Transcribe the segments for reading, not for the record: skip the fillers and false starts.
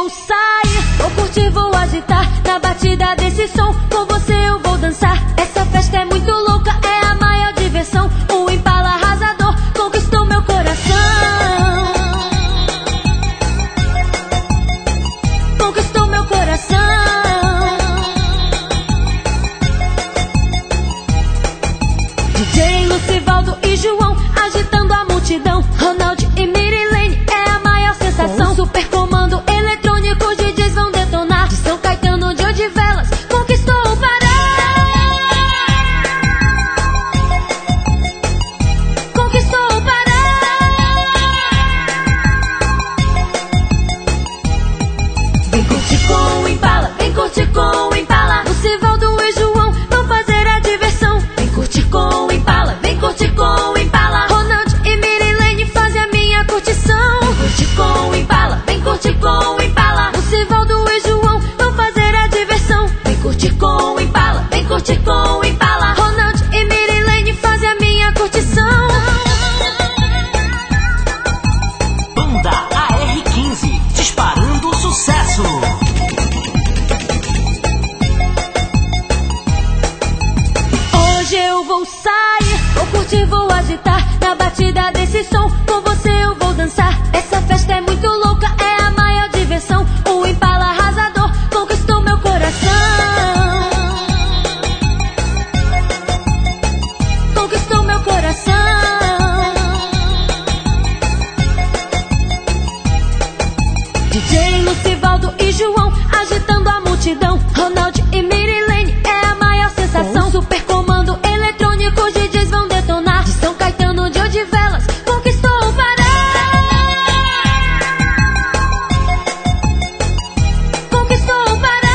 vou sair, vou curtir, vou agitar. Na batida desse som, com você eu vou dançar. Essa festa é muito louca, é a maior diversão. O Impala arrasador conquistou meu coração. Conquistou meu coração. DJ Lucivaldo e João agitando a multidão. Ronald e Mirilene é a maior sensação. Super comando eletrônico, os DJs vão detonar. De São Caetano de Odivelas conquistou o Pará. Conquistou o Pará. Vem curtir com o Impala, vem curtir com o Impala. Lucivaldo e João vão fazer a diversão. Vem curtir com o Impala, vem curtir com o Impala. Ronald e Mirilene fazem a minha curtição. Vem curtir com o Impala, vem curtir com o Impala. Lucivaldo e João vão fazer a diversão. Vem curtir com o Impala, vem curtir com o Impala. Ronald e Mirilene fazem a minha curtição. Banda AR15, disparando sucesso. Hoje eu vou sair, vou curtir, vou agitar. Na batida desse som, com você eu vou dançar. Essa festa é muito louca, é a maior diversão. O Impala arrasador conquistou meu coração. Conquistou meu coração. DJ Lucivaldo e João agitando a multidão. Ronald e Mirilene é a maior sensação. Super comando eletrônico, os DJs vão detonar. De São Caetano de Odivelas conquistou o Pará. Conquistou o Pará.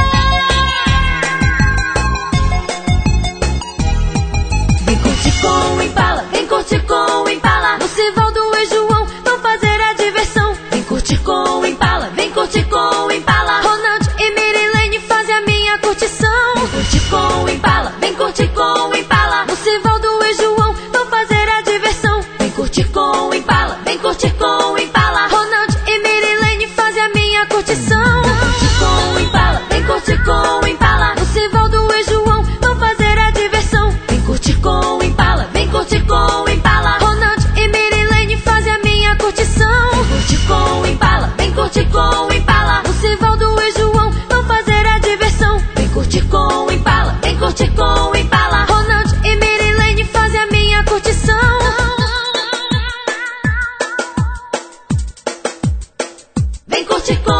Vem curtir com o Impala, vem curtir com o Impala. Lucivaldo e João vão fazer a diversão. Vem curtir com o Impala, vem curtir com o Impala. Ronald e Mirilene fazem a minha curtição. Vem curtir com o Impala, vem curtir com o Impala. Lucivaldo e João vão fazer a diversão. Vem curtir com o Impala, vem curtir com o Impala. Ronald e Mirilene fazem a minha curtição. Vem curtir com o Impala, vem curtir com o Impala. Lucivaldo e João vão fazer a diversão. Vem curtir com o Impala, vem curtir com o Impala. Ronald e Mirilene fazem a minha curtição. Vem curtir com o Impala, vem curtir com o Impala. Lucivaldo e João vão fazer a diversão. Vem curtir com o Impala, vem curtir com o Impala. Ronald e Mirilene fazem a minha curtição. Vem curtir com